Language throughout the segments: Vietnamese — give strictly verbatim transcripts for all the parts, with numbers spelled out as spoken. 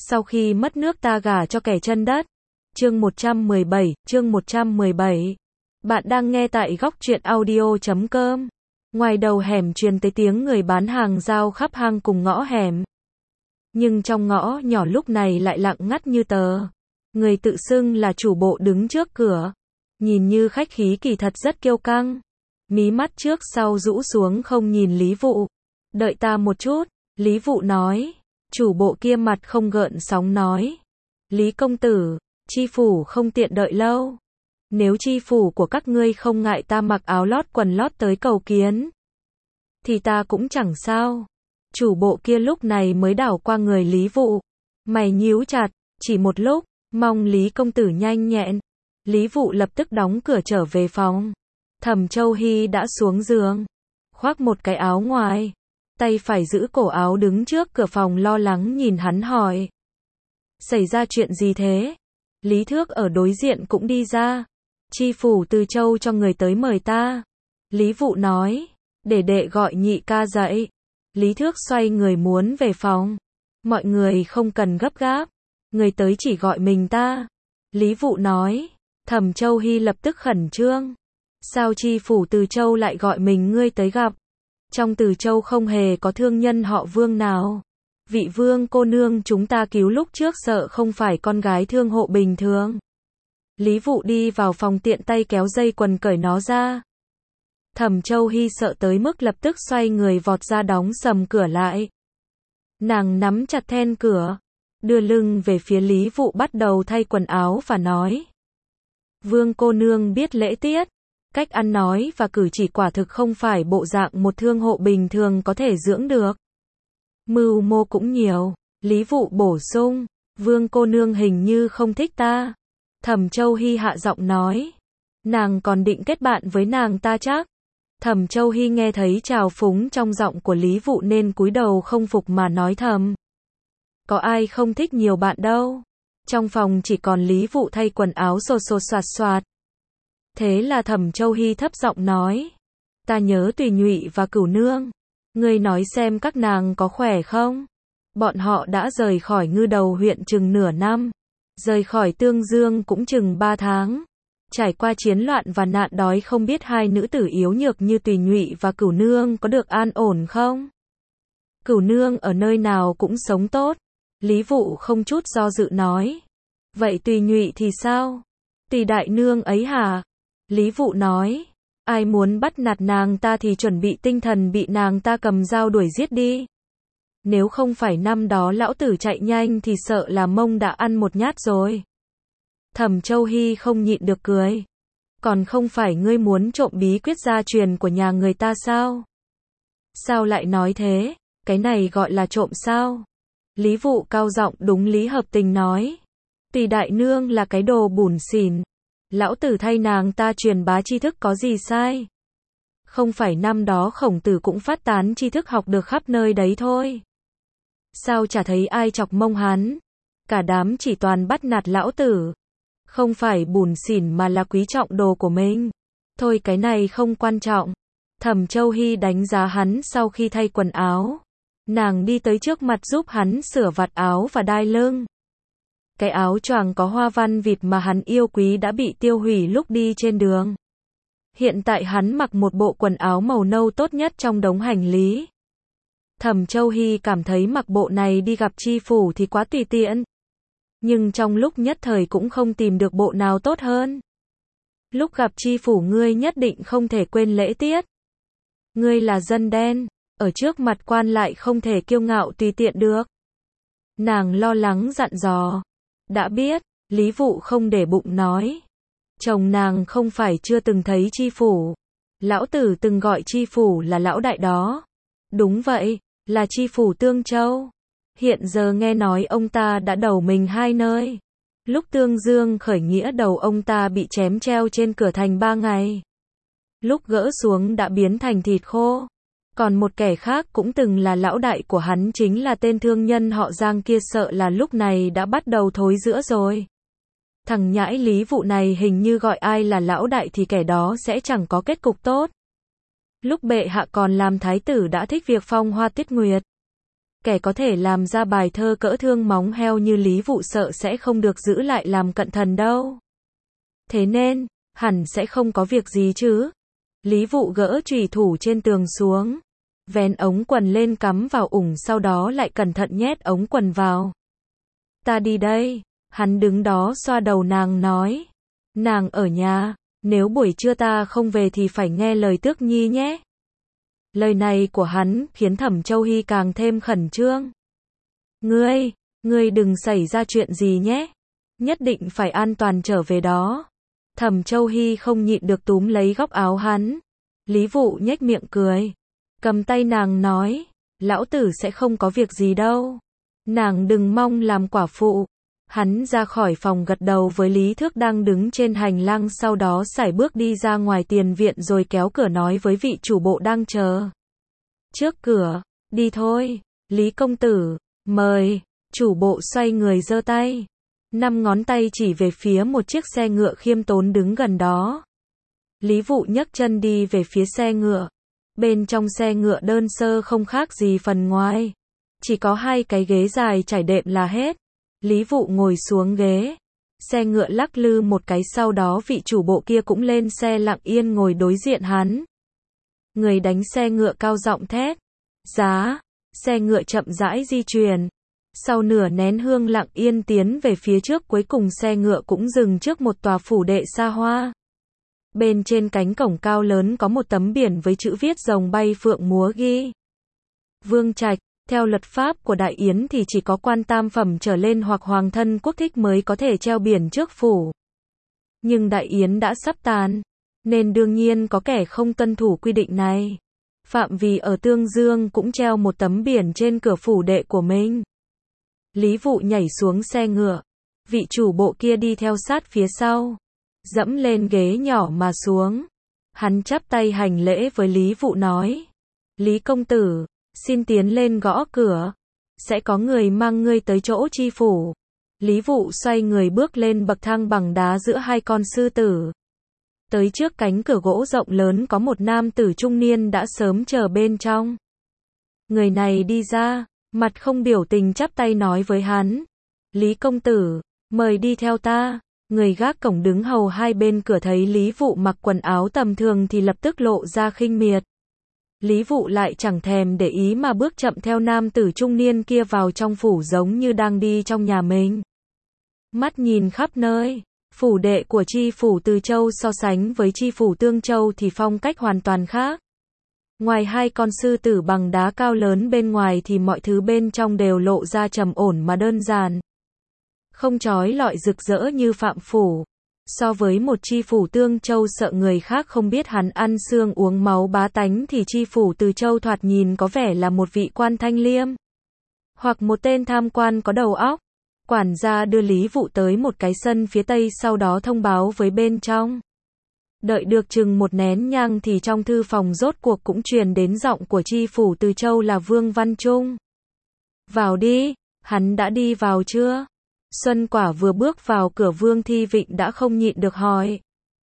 Sau khi mất nước ta gả cho kẻ chân đất. Chương một trăm mười bảy, chương một trăm mười bảy. Bạn đang nghe tại góc truyện audio chấm com. Ngoài đầu hẻm truyền tới tiếng người bán hàng rao khắp hang cùng ngõ hẻm. Nhưng trong ngõ nhỏ lúc này lại lặng ngắt như tờ. Người tự xưng là chủ bộ đứng trước cửa. Nhìn như khách khí kỳ thật rất kiêu căng. Mí mắt trước sau rũ xuống không nhìn Lý Vụ. Đợi ta một chút, Lý Vụ nói. Chủ bộ kia mặt không gợn sóng nói. Lý công tử, chi phủ không tiện đợi lâu. Nếu chi phủ của các ngươi không ngại ta mặc áo lót quần lót tới cầu kiến, thì ta cũng chẳng sao. Chủ bộ kia lúc này mới đảo qua người Lý Vụ. Mày nhíu chặt, chỉ một lúc, mong Lý công tử nhanh nhẹn. Lý Vụ lập tức đóng cửa trở về phòng. Thẩm Châu Hy đã xuống giường, khoác một cái áo ngoài, tay phải giữ cổ áo đứng trước cửa phòng lo lắng nhìn hắn hỏi. Xảy ra chuyện gì thế? Lý Thước ở đối diện cũng đi ra. Chi phủ Từ Châu cho người tới mời ta. Lý Vụ nói, để đệ gọi nhị ca dậy. Lý Thước xoay người muốn về phòng. Mọi người không cần gấp gáp. Người tới chỉ gọi mình ta. Lý Vụ nói. Thẩm Châu Hy lập tức khẩn trương. Sao chi phủ Từ Châu lại gọi mình ngươi tới gặp? Trong Từ Châu không hề có thương nhân họ Vương nào. Vị Vương cô nương chúng ta cứu lúc trước sợ không phải con gái thương hộ bình thường. Lý Vụ đi vào phòng tiện tay kéo dây quần cởi nó ra. Thẩm Châu Hy sợ tới mức lập tức xoay người vọt ra đóng sầm cửa lại. Nàng nắm chặt then cửa, đưa lưng về phía Lý Vụ bắt đầu thay quần áo và nói. Vương cô nương biết lễ tiết, cách ăn nói và cử chỉ quả thực không phải bộ dạng một thương hộ bình thường có thể dưỡng được. Mưu mô cũng nhiều. Lý Vụ bổ sung, Vương cô nương hình như không thích ta. Thẩm Châu Hy hạ giọng nói, nàng còn định kết bạn với nàng ta chắc. Thẩm Châu Hy nghe thấy trào phúng trong giọng của Lý Vụ nên cúi đầu không phục mà nói thầm. Có ai không thích nhiều bạn đâu. Trong phòng chỉ còn Lý Vụ thay quần áo xô xô xoạt xoạt. Thế là Thẩm Châu Hy thấp giọng nói, ta nhớ Tùy Nhụy và Cửu Nương. Ngươi nói xem các nàng có khỏe không? Bọn họ đã rời khỏi Ngư Đầu huyện chừng nửa năm. Rời khỏi Tương Dương cũng chừng ba tháng. Trải qua chiến loạn và nạn đói không biết hai nữ tử yếu nhược như Tùy Nhụy và Cửu Nương có được an ổn không? Cửu Nương ở nơi nào cũng sống tốt. Lý Vụ không chút do dự nói. Vậy Tùy Nhụy thì sao? Tùy đại nương ấy hả? Lý Vụ nói. Ai muốn bắt nạt nàng ta thì chuẩn bị tinh thần bị nàng ta cầm dao đuổi giết đi. Nếu không phải năm đó lão tử chạy nhanh thì sợ là mông đã ăn một nhát rồi. Thẩm Châu Hy không nhịn được cười. Còn không phải ngươi muốn trộm bí quyết gia truyền của nhà người ta sao? Sao lại nói thế? Cái này gọi là trộm sao? Lý Vụ cao giọng đúng lý hợp tình nói. Tùy đại nương là cái đồ bủn xỉn. Lão tử thay nàng ta truyền bá tri thức có gì sai? Không phải năm đó Khổng Tử cũng phát tán tri thức học được khắp nơi đấy thôi. Sao chả thấy ai chọc mông hắn? Cả đám chỉ toàn bắt nạt lão tử. Không phải bủn xỉn mà là quý trọng đồ của mình. Thôi cái này không quan trọng. Thẩm Châu Hy đánh giá hắn sau khi thay quần áo. Nàng đi tới trước mặt giúp hắn sửa vạt áo và đai lưng. Cái áo choàng có hoa văn vịt mà hắn yêu quý đã bị tiêu hủy lúc đi trên đường. Hiện tại hắn mặc một bộ quần áo màu nâu tốt nhất trong đống hành lý. Thẩm Châu Hy cảm thấy mặc bộ này đi gặp chi phủ thì quá tùy tiện. Nhưng trong lúc nhất thời cũng không tìm được bộ nào tốt hơn. Lúc gặp chi phủ ngươi nhất định không thể quên lễ tiết. Ngươi là dân đen, ở trước mặt quan lại không thể kiêu ngạo tùy tiện được. Nàng lo lắng dặn dò. Đã biết, Lý Vụ không để bụng nói. Chồng nàng không phải chưa từng thấy chi phủ. Lão tử từng gọi chi phủ là lão đại đó. Đúng vậy, là chi phủ Tương Châu. Hiện giờ nghe nói ông ta đã đầu mình hai nơi. Lúc Tương Dương khởi nghĩa đầu ông ta bị chém treo trên cửa thành ba ngày. Lúc gỡ xuống đã biến thành thịt khô. Còn một kẻ khác cũng từng là lão đại của hắn chính là tên thương nhân họ Giang kia sợ là lúc này đã bắt đầu thối rữa rồi. Thằng nhãi Lý Vụ này hình như gọi ai là lão đại thì kẻ đó sẽ chẳng có kết cục tốt. Lúc bệ hạ còn làm thái tử đã thích việc phong hoa tuyết nguyệt. Kẻ có thể làm ra bài thơ cỡ thương móng heo như Lý Vụ sợ sẽ không được giữ lại làm cận thần đâu. Thế nên, hẳn sẽ không có việc gì chứ. Lý Vụ gỡ chùy thủ trên tường xuống, vén ống quần lên cắm vào ủng, sau đó lại cẩn thận nhét ống quần vào. Ta đi đây. Hắn đứng đó xoa đầu nàng nói. Nàng ở nhà, nếu buổi trưa ta không về thì phải nghe lời Tước Nhi nhé. Lời này của hắn khiến Thẩm Châu Hy càng thêm khẩn trương. Ngươi, ngươi đừng xảy ra chuyện gì nhé. Nhất định phải an toàn trở về đó. Thẩm Châu Hy không nhịn được túm lấy góc áo hắn. Lý Vụ nhếch miệng cười, cầm tay nàng nói, lão tử sẽ không có việc gì đâu. Nàng đừng mong làm quả phụ. Hắn ra khỏi phòng gật đầu với Lý Thước đang đứng trên hành lang, sau đó sải bước đi ra ngoài tiền viện rồi kéo cửa nói với vị chủ bộ đang chờ trước cửa, đi thôi, Lý công tử, mời. Chủ bộ xoay người giơ tay, năm ngón tay chỉ về phía một chiếc xe ngựa khiêm tốn đứng gần đó. Lý Vụ nhấc chân đi về phía xe ngựa. Bên trong xe ngựa đơn sơ không khác gì phần ngoài, chỉ có hai cái ghế dài trải đệm là hết. Lý Vụ ngồi xuống ghế, xe ngựa lắc lư một cái, sau đó vị chủ bộ kia cũng lên xe lặng yên ngồi đối diện hắn. Người đánh xe ngựa cao giọng thét, giá, xe ngựa chậm rãi di chuyển. Sau nửa nén hương lặng yên tiến về phía trước, cuối cùng xe ngựa cũng dừng trước một tòa phủ đệ xa hoa. Bên trên cánh cổng cao lớn có một tấm biển với chữ viết rồng bay phượng múa ghi Vương Trạch. Theo luật pháp của Đại Yến thì chỉ có quan tam phẩm trở lên hoặc hoàng thân quốc thích mới có thể treo biển trước phủ. Nhưng Đại Yến đã sắp tàn, nên đương nhiên có kẻ không tuân thủ quy định này. Phạm Vì ở Tương Dương cũng treo một tấm biển trên cửa phủ đệ của mình. Lý Vụ nhảy xuống xe ngựa, vị chủ bộ kia đi theo sát phía sau, dẫm lên ghế nhỏ mà xuống. Hắn chắp tay hành lễ với Lý Vụ nói, Lý công tử, xin tiến lên gõ cửa, sẽ có người mang ngươi tới chỗ chi phủ. Lý Vụ xoay người bước lên bậc thang bằng đá giữa hai con sư tử. Tới trước cánh cửa gỗ rộng lớn có một nam tử trung niên đã sớm chờ bên trong. Người này đi ra, mặt không biểu tình chắp tay nói với hắn, Lý công tử, mời đi theo ta. Người gác cổng đứng hầu hai bên cửa thấy Lý Vụ mặc quần áo tầm thường thì lập tức lộ ra khinh miệt. Lý Vụ lại chẳng thèm để ý mà bước chậm theo nam tử trung niên kia vào trong phủ, giống như đang đi trong nhà mình. Mắt nhìn khắp nơi, phủ đệ của chi phủ Từ Châu so sánh với chi phủ Tương Châu thì phong cách hoàn toàn khác. Ngoài hai con sư tử bằng đá cao lớn bên ngoài thì mọi thứ bên trong đều lộ ra trầm ổn mà đơn giản, không chói lọi rực rỡ như Phạm phủ. So với một chi phủ Tương Châu sợ người khác không biết hắn ăn xương uống máu bá tánh thì chi phủ Từ Châu thoạt nhìn có vẻ là một vị quan thanh liêm, hoặc một tên tham quan có đầu óc. Quản gia đưa Lý Vụ tới một cái sân phía tây, sau đó thông báo với bên trong. Đợi được chừng một nén nhang thì trong thư phòng rốt cuộc cũng truyền đến giọng của chi phủ Từ Châu là Vương Văn Trung. Vào đi. Hắn đã đi vào chưa? Xuân Quả vừa bước vào cửa, Vương Thi Vịnh đã không nhịn được hỏi.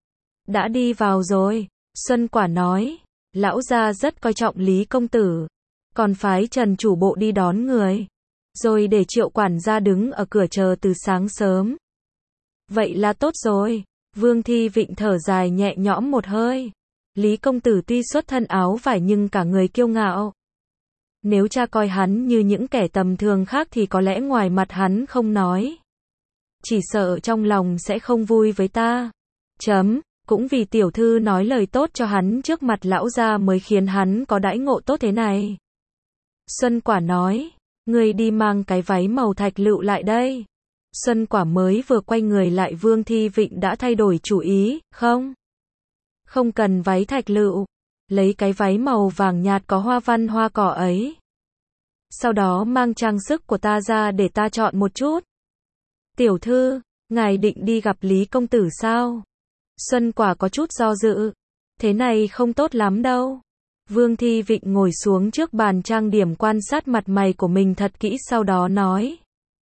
Đã đi vào rồi. Xuân Quả nói, lão gia rất coi trọng Lý công tử, còn phái Trần chủ bộ đi đón người, rồi để Triệu quản gia đứng ở cửa chờ từ sáng sớm. Vậy là tốt rồi. Vương Thi Vịnh thở dài nhẹ nhõm một hơi. Lý công tử tuy xuất thân áo vải nhưng cả người kiêu ngạo. Nếu cha coi hắn như những kẻ tầm thường khác thì có lẽ ngoài mặt hắn không nói, chỉ sợ trong lòng sẽ không vui với ta. Chấm, cũng vì tiểu thư nói lời tốt cho hắn trước mặt lão gia mới khiến hắn có đãi ngộ tốt thế này. Xuân Quả nói, người đi mang cái váy màu thạch lựu lại đây. Xuân Quả mới vừa quay người lại, Vương Thi Vịnh đã thay đổi chủ ý, không, không cần váy thạch lựu, lấy cái váy màu vàng nhạt có hoa văn hoa cỏ ấy. Sau đó mang trang sức của ta ra để ta chọn một chút. Tiểu thư, ngài định đi gặp Lý công tử sao? Xuân Quả có chút do dự. Thế này không tốt lắm đâu. Vương Thi Vịnh ngồi xuống trước bàn trang điểm quan sát mặt mày của mình thật kỹ, sau đó nói.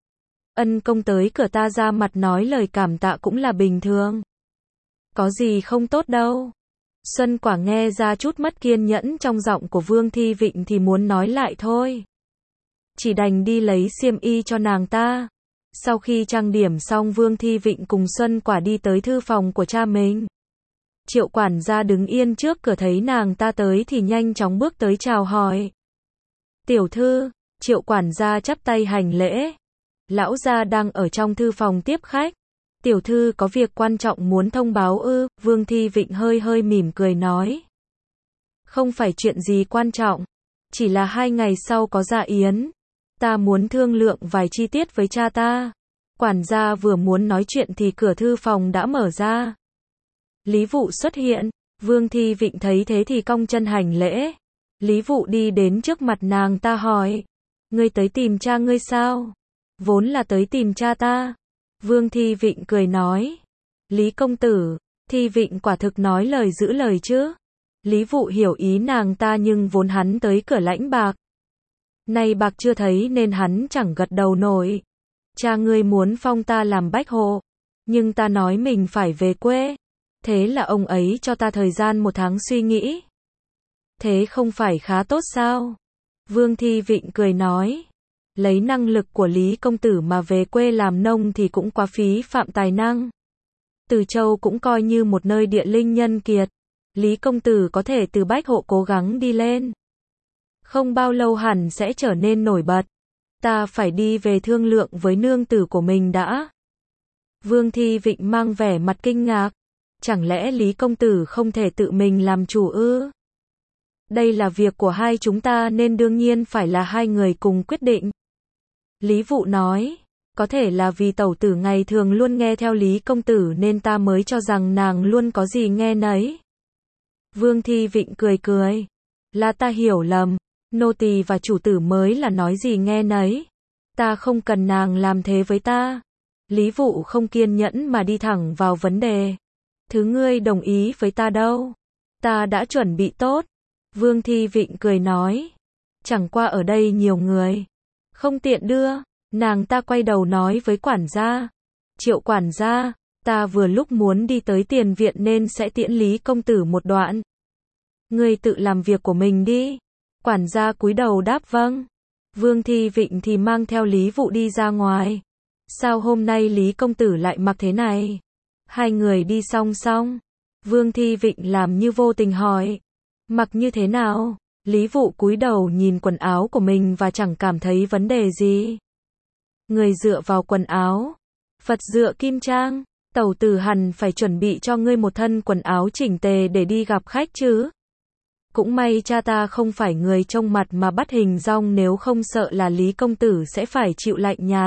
Ân công tới cửa ta ra mặt nói lời cảm tạ cũng là bình thường. Có gì không tốt đâu. Xuân Quả nghe ra chút mất kiên nhẫn trong giọng của Vương Thi Vịnh thì muốn nói lại thôi. chỉ đành đi lấy xiêm y cho nàng ta. Sau khi trang điểm xong, Vương Thi Vịnh cùng Xuân Quả đi tới thư phòng của cha mình. Triệu quản gia đứng yên trước cửa thấy nàng ta tới thì nhanh chóng bước tới chào hỏi. Tiểu thư, Triệu quản gia chắp tay hành lễ. Lão gia đang ở trong thư phòng tiếp khách. Tiểu thư có việc quan trọng muốn thông báo ư? Vương Thi Vịnh hơi hơi mỉm cười nói. Không phải chuyện gì quan trọng, chỉ là hai ngày sau có dạ yến. Ta muốn thương lượng vài chi tiết với cha ta. Quản gia vừa muốn nói chuyện thì cửa thư phòng đã mở ra. Lý Vụ xuất hiện. Vương Thi Vịnh thấy thế thì cong chân hành lễ. Lý Vụ đi đến trước mặt nàng ta hỏi. Ngươi tới tìm cha ngươi sao? Vốn là tới tìm cha ta. Vương Thi Vịnh cười nói. Lý công tử, Thi Vịnh quả thực nói lời giữ lời chứ. Lý Vụ hiểu ý nàng ta nhưng vốn hắn tới cửa lãnh bạc. Nay bạc chưa thấy nên hắn chẳng gật đầu nổi. Cha ngươi muốn phong ta làm bách hộ, nhưng ta nói mình phải về quê. Thế là ông ấy cho ta thời gian một tháng suy nghĩ. Thế không phải khá tốt sao? Vương Thi Vịnh cười nói. Lấy năng lực của Lý công tử mà về quê làm nông thì cũng quá phí phạm tài năng. Từ Châu cũng coi như một nơi địa linh nhân kiệt. Lý công tử có thể từ bách hộ cố gắng đi lên. Không bao lâu hẳn sẽ trở nên nổi bật. Ta phải đi về thương lượng với nương tử của mình đã. Vương Thi Vịnh mang vẻ mặt kinh ngạc. Chẳng lẽ Lý công tử không thể tự mình làm chủ ư? Đây là việc của hai chúng ta nên đương nhiên phải là hai người cùng quyết định. Lý Vụ nói. Có thể là vì tẩu tử ngày thường luôn nghe theo Lý công tử nên ta mới cho rằng nàng luôn có gì nghe nấy. Vương Thi Vịnh cười cười. Là ta hiểu lầm. Nô tỳ và chủ tử mới là nói gì nghe nấy. Ta không cần nàng làm thế với ta. Lý Vụ không kiên nhẫn mà đi thẳng vào vấn đề. Thứ ngươi đồng ý với ta đâu. Ta đã chuẩn bị tốt. Vương Thi Vịnh cười nói. Chẳng qua ở đây nhiều người. Không tiện đưa. Nàng ta quay đầu nói với quản gia. Triệu quản gia, ta vừa lúc muốn đi tới tiền viện nên sẽ tiễn Lý công tử một đoạn. Ngươi tự làm việc của mình đi. Quản gia cúi đầu đáp vâng. Vương Thi Vịnh thì mang theo Lý Vụ đi ra ngoài. Sao hôm nay Lý công tử lại mặc thế này? Hai người đi song song. Vương Thi Vịnh làm như vô tình hỏi. Mặc như thế nào? Lý Vụ cúi đầu nhìn quần áo của mình và chẳng cảm thấy vấn đề gì. Người dựa vào quần áo, Phật dựa kim trang. Tẩu tử hẳn phải chuẩn bị cho ngươi một thân quần áo chỉnh tề để đi gặp khách chứ. Cũng may cha ta không phải người trông mặt mà bắt hình dong, nếu không sợ là Lý công tử sẽ phải chịu lạnh nhạt.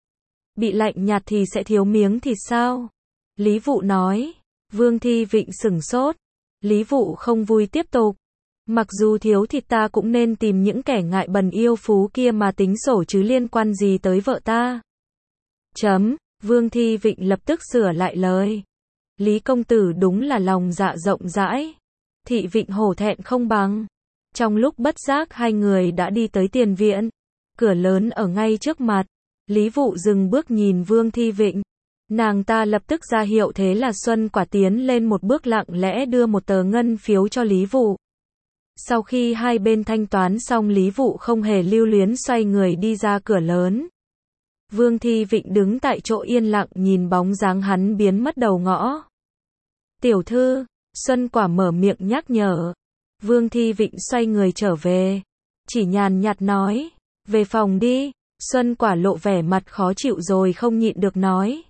Bị lạnh nhạt thì sẽ thiếu miếng thịt sao? Lý Vụ nói. Vương Thi Vịnh sửng sốt. Lý Vụ không vui tiếp tục. Mặc dù thiếu thịt ta cũng nên tìm những kẻ ngại bần yêu phú kia mà tính sổ chứ liên quan gì tới vợ ta. Chấm. Vương Thi Vịnh lập tức sửa lại lời. Lý công tử đúng là lòng dạ rộng rãi. Thị Vịnh hổ thẹn không bằng. Trong lúc bất giác hai người đã đi tới tiền viện. Cửa lớn ở ngay trước mặt. Lý Vụ dừng bước nhìn Vương Thi Vịnh. Nàng ta lập tức ra hiệu, thế là Xuân Quả tiến lên một bước lặng lẽ đưa một tờ ngân phiếu cho Lý Vụ. Sau khi hai bên thanh toán xong, Lý Vụ không hề lưu luyến xoay người đi ra cửa lớn. Vương Thi Vịnh đứng tại chỗ yên lặng nhìn bóng dáng hắn biến mất đầu ngõ. Tiểu thư, Xuân Quả mở miệng nhắc nhở. Vương Thi Vịnh xoay người trở về. Chỉ nhàn nhạt nói, về phòng đi. Xuân Quả lộ vẻ mặt khó chịu rồi không nhịn được nói.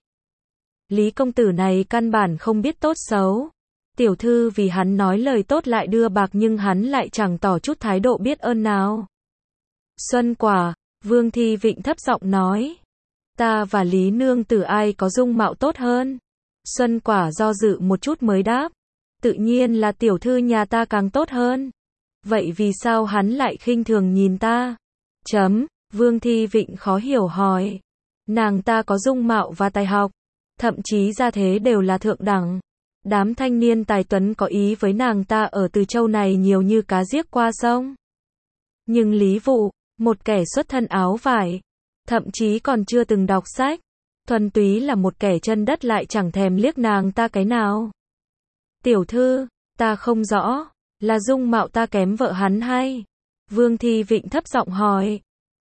Lý công tử này căn bản không biết tốt xấu. Tiểu thư vì hắn nói lời tốt lại đưa bạc nhưng hắn lại chẳng tỏ chút thái độ biết ơn nào. Xuân Quả, Vương Thi Vịnh thấp giọng nói. Ta và Lý nương tử ai có dung mạo tốt hơn? Xuân Quả do dự một chút mới đáp. Tự nhiên là tiểu thư nhà ta càng tốt hơn. Vậy vì sao hắn lại khinh thường nhìn ta? Chấm. Vương Thi Vịnh khó hiểu hỏi. Nàng ta có dung mạo và tài học, thậm chí gia thế đều là thượng đẳng. Đám thanh niên tài tuấn có ý với nàng ta ở Từ Châu này nhiều như cá giết qua sông. Nhưng Lý Vụ, một kẻ xuất thân áo vải, thậm chí còn chưa từng đọc sách, thuần túy là một kẻ chân đất, lại chẳng thèm liếc nàng ta cái nào. Tiểu thư, ta không rõ, là dung mạo ta kém vợ hắn hay? Vương Thi Vịnh thấp giọng hỏi.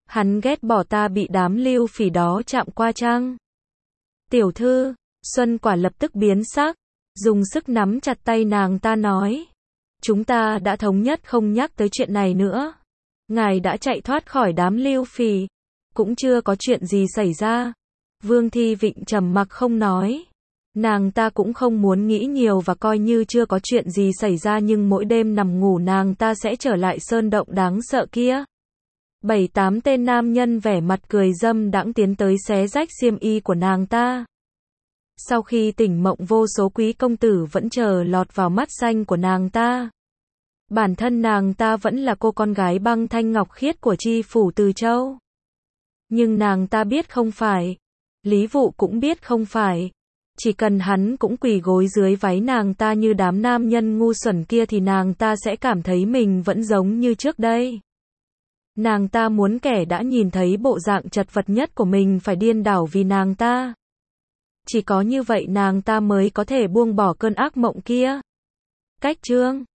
Hắn ghét bỏ ta bị đám lưu phỉ đó chạm qua chăng? Tiểu thư, Xuân Quả lập tức biến sắc, dùng sức nắm chặt tay nàng ta nói. Chúng ta đã thống nhất không nhắc tới chuyện này nữa. Ngài đã chạy thoát khỏi đám lưu phỉ, cũng chưa có chuyện gì xảy ra. Vương Thi Vịnh trầm mặc không nói. Nàng ta cũng không muốn nghĩ nhiều và coi như chưa có chuyện gì xảy ra, nhưng mỗi đêm nằm ngủ nàng ta sẽ trở lại sơn động đáng sợ kia. Bảy tám tên nam nhân vẻ mặt cười dâm đãng tiến tới xé rách xiêm y của nàng ta. Sau khi tỉnh mộng, vô số quý công tử vẫn chờ lọt vào mắt xanh của nàng ta. Bản thân nàng ta vẫn là cô con gái băng thanh ngọc khiết của chi phủ Từ Châu. Nhưng nàng ta biết không phải. Lý Vụ cũng biết không phải. Chỉ cần hắn cũng quỳ gối dưới váy nàng ta như đám nam nhân ngu xuẩn kia thì nàng ta sẽ cảm thấy mình vẫn giống như trước đây. Nàng ta muốn kẻ đã nhìn thấy bộ dạng chật vật nhất của mình phải điên đảo vì nàng ta. Chỉ có như vậy nàng ta mới có thể buông bỏ cơn ác mộng kia. Cách chương